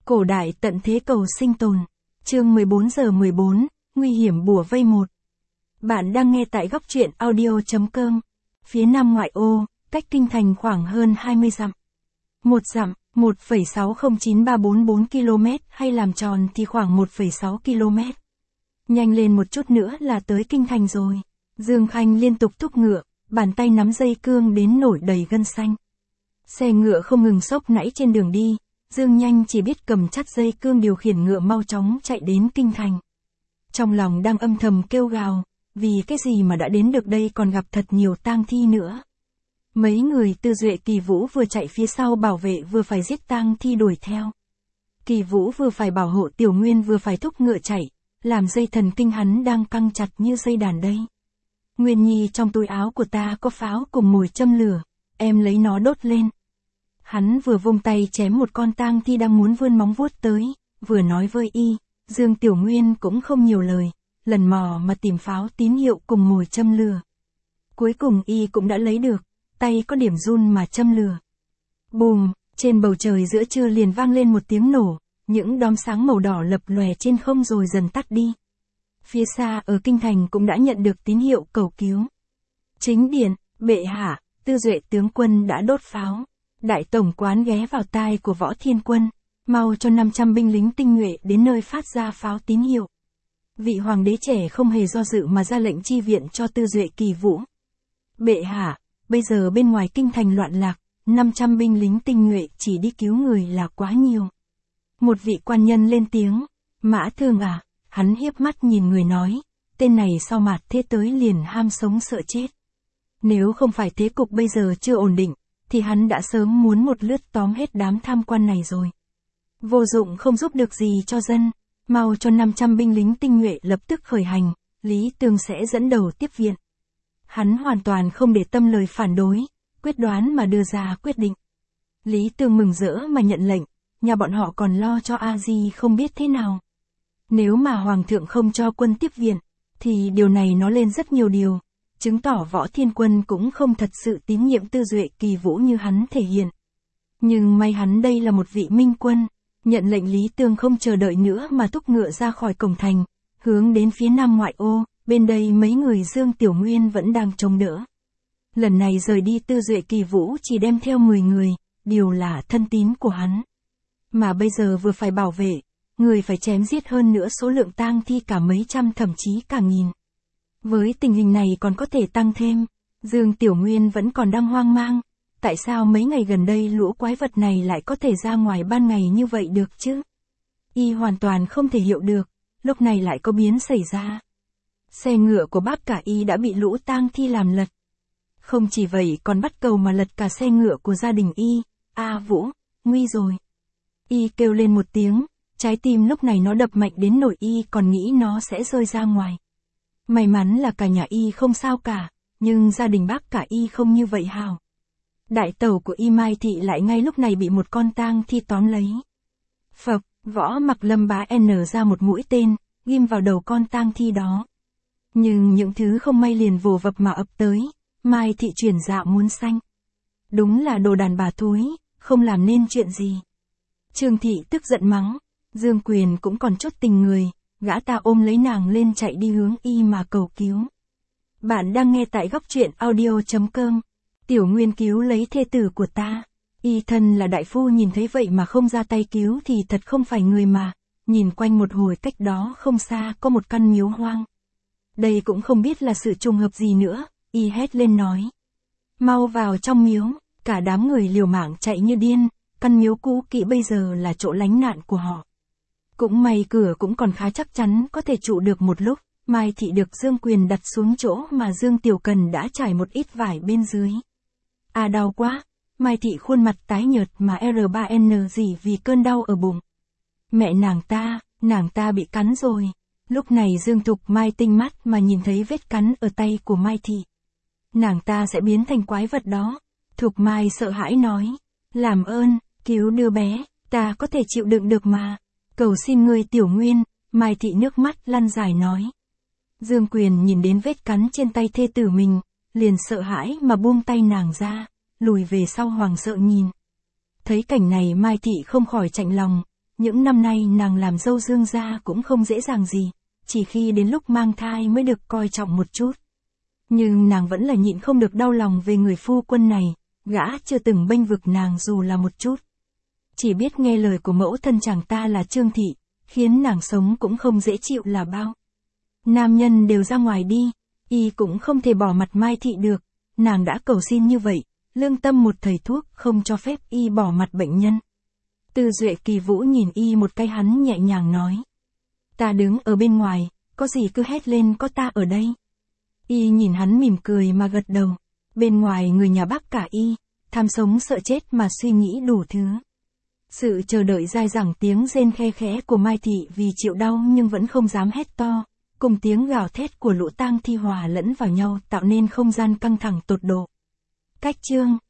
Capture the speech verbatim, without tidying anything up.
Cổ đại tận thế cầu sinh tồn. Chương mười bốn giờ mười bốn, nguy hiểm bủa vây một. Bạn đang nghe tại góc truyện audio.com. Phía nam ngoại ô, cách kinh thành khoảng hơn hai mươi dặm. Một dặm, một phẩy sáu không chín ba bốn bốn ki lô mét hay làm tròn thì khoảng một phẩy sáu ki lô mét. Nhanh lên một chút nữa là tới kinh thành rồi. Dương Khanh liên tục thúc ngựa, bàn tay nắm dây cương đến nổi đầy gân xanh. Xe ngựa không ngừng xốc nãy trên đường đi, Dương Nhanh chỉ biết cầm chặt dây cương điều khiển ngựa mau chóng chạy đến kinh thành. Trong lòng đang âm thầm kêu gào, vì cái gì mà đã đến được đây còn gặp thật nhiều tang thi nữa. Mấy người Tư Duệ Kỳ Vũ vừa chạy phía sau bảo vệ vừa phải giết tang thi đuổi theo. Kỳ Vũ vừa phải bảo hộ Tiểu Nguyên vừa phải thúc ngựa chạy, làm dây thần kinh hắn đang căng chặt như dây đàn đây. Nguyên Nhi, trong túi áo của ta có pháo cùng mồi châm lửa, em lấy nó đốt lên. Hắn vừa vung tay chém một con tang thi đang muốn vươn móng vuốt tới, vừa nói với y. Dương Tiểu Nguyên cũng không nhiều lời, lần mò mà tìm pháo tín hiệu cùng mồi châm lửa. Cuối cùng y cũng đã lấy được, tay có điểm run mà châm lửa. Bùm, trên bầu trời giữa trưa liền vang lên một tiếng nổ, những đom sáng màu đỏ lập lòe trên không rồi dần tắt đi. Phía xa ở kinh thành cũng đã nhận được tín hiệu cầu cứu. Chính điện, bệ hạ, Tư Duệ tướng quân đã đốt pháo. Đại tổng quán ghé vào tai của Võ Thiên Quân, mau cho năm trăm binh lính tinh nhuệ đến nơi phát ra pháo tín hiệu. Vị hoàng đế trẻ không hề do dự mà ra lệnh chi viện cho Tư Duệ Kỳ Vũ. Bệ hạ, bây giờ bên ngoài kinh thành loạn lạc, năm trăm binh lính tinh nhuệ chỉ đi cứu người là quá nhiều. Một vị quan nhân lên tiếng, Mã Thương à, hắn hiếp mắt nhìn người nói, tên này sau mạt thế tới liền ham sống sợ chết. Nếu không phải thế cục bây giờ chưa ổn định, thì hắn đã sớm muốn một lướt tóm hết đám tham quan này rồi. Vô dụng không giúp được gì cho dân, mau cho năm trăm binh lính tinh nhuệ lập tức khởi hành, Lý Tương sẽ dẫn đầu tiếp viện. Hắn hoàn toàn không để tâm lời phản đối, quyết đoán mà đưa ra quyết định. Lý Tương mừng rỡ mà nhận lệnh, nhà bọn họ còn lo cho A Di không biết thế nào. Nếu mà Hoàng thượng không cho quân tiếp viện, thì điều này nó lên rất nhiều điều. Chứng tỏ Võ Thiên Quân cũng không thật sự tín nhiệm Tư Duệ Kỳ Vũ như hắn thể hiện. Nhưng may hắn đây là một vị minh quân, nhận lệnh Lý Tương không chờ đợi nữa mà thúc ngựa ra khỏi cổng thành, hướng đến phía nam ngoại ô, bên đây mấy người Dương Tiểu Nguyên vẫn đang trông đỡ. Lần này rời đi Tư Duệ Kỳ Vũ chỉ đem theo mười người, điều là thân tín của hắn. Mà bây giờ vừa phải bảo vệ, người phải chém giết hơn nữa số lượng tang thi cả mấy trăm thậm chí cả nghìn. Với tình hình này còn có thể tăng thêm, Dương Tiểu Nguyên vẫn còn đang hoang mang, tại sao mấy ngày gần đây lũ quái vật này lại có thể ra ngoài ban ngày như vậy được chứ? Y hoàn toàn không thể hiểu được, lúc này lại có biến xảy ra. Xe ngựa của bác cả Y đã bị lũ tang thi làm lật. Không chỉ vậy còn bắt cầu mà lật cả xe ngựa của gia đình Y, A Vũ, nguy rồi. Y kêu lên một tiếng, trái tim lúc này nó đập mạnh đến nỗi Y còn nghĩ nó sẽ rơi ra ngoài. May mắn là cả nhà Y không sao cả, nhưng gia đình bác cả Y không như vậy hào. Đại tẩu của Y Mai Thị lại ngay lúc này bị một con tang thi tóm lấy. Phập, Võ Mặc Lâm bá N ra một mũi tên, ghim vào đầu con tang thi đó. Nhưng những thứ không may liền vồ vập mà ập tới, Mai Thị chuyển dạ muốn xanh. Đúng là đồ đàn bà thúi, không làm nên chuyện gì. Trương Thị tức giận mắng, Dương Quyền cũng còn chút tình người. Gã ta ôm lấy nàng lên chạy đi hướng Y mà cầu cứu. Bạn đang nghe tại góc truyện audio.com. Tiểu Nguyên cứu lấy thê tử của ta. Y thân là đại phu nhìn thấy vậy mà không ra tay cứu thì thật không phải người mà. Nhìn quanh một hồi cách đó không xa có một căn miếu hoang. Đây cũng không biết là sự trùng hợp gì nữa, Y hét lên nói. Mau vào trong miếu, cả đám người liều mạng chạy như điên, căn miếu cũ kỹ bây giờ là chỗ lánh nạn của họ. Cũng may cửa cũng còn khá chắc chắn có thể trụ được một lúc, Mai Thị được Dương Quyền đặt xuống chỗ mà Dương Tiểu Cần đã trải một ít vải bên dưới. À đau quá, Mai Thị khuôn mặt tái nhợt mà R ba N gì vì cơn đau ở bụng. Mẹ nàng ta, nàng ta bị cắn rồi. Lúc này Dương Thục Mai tinh mắt mà nhìn thấy vết cắn ở tay của Mai Thị. Nàng ta sẽ biến thành quái vật đó. Thục Mai sợ hãi nói, làm ơn, cứu đứa bé, ta có thể chịu đựng được mà. Cầu xin ngươi Tiểu Nguyên, Mai Thị nước mắt lăn dài nói. Dương Quyền nhìn đến vết cắn trên tay thê tử mình, liền sợ hãi mà buông tay nàng ra, lùi về sau hoảng sợ nhìn. Thấy cảnh này Mai Thị không khỏi chạnh lòng, những năm nay nàng làm dâu Dương gia cũng không dễ dàng gì, chỉ khi đến lúc mang thai mới được coi trọng một chút. Nhưng nàng vẫn là nhịn không được đau lòng về người phu quân này, gã chưa từng bênh vực nàng dù là một chút. Chỉ biết nghe lời của mẫu thân chàng ta là Trương Thị, khiến nàng sống cũng không dễ chịu là bao. Nam nhân đều ra ngoài đi, y cũng không thể bỏ mặt Mai Thị được, nàng đã cầu xin như vậy, lương tâm một thầy thuốc không cho phép y bỏ mặt bệnh nhân. Từ Duệ Kỳ Vũ nhìn y một cái, hắn nhẹ nhàng nói. Ta đứng ở bên ngoài, có gì cứ hét lên, có ta ở đây. Y nhìn hắn mỉm cười mà gật đầu. Bên ngoài người nhà bác cả y, tham sống sợ chết mà suy nghĩ đủ thứ. Sự chờ đợi dai dẳng tiếng rên khe khẽ của Mai Thị vì chịu đau nhưng vẫn không dám hét to, cùng tiếng gào thét của Lũ Tang Thi hòa lẫn vào nhau tạo nên không gian căng thẳng tột độ. Cách chương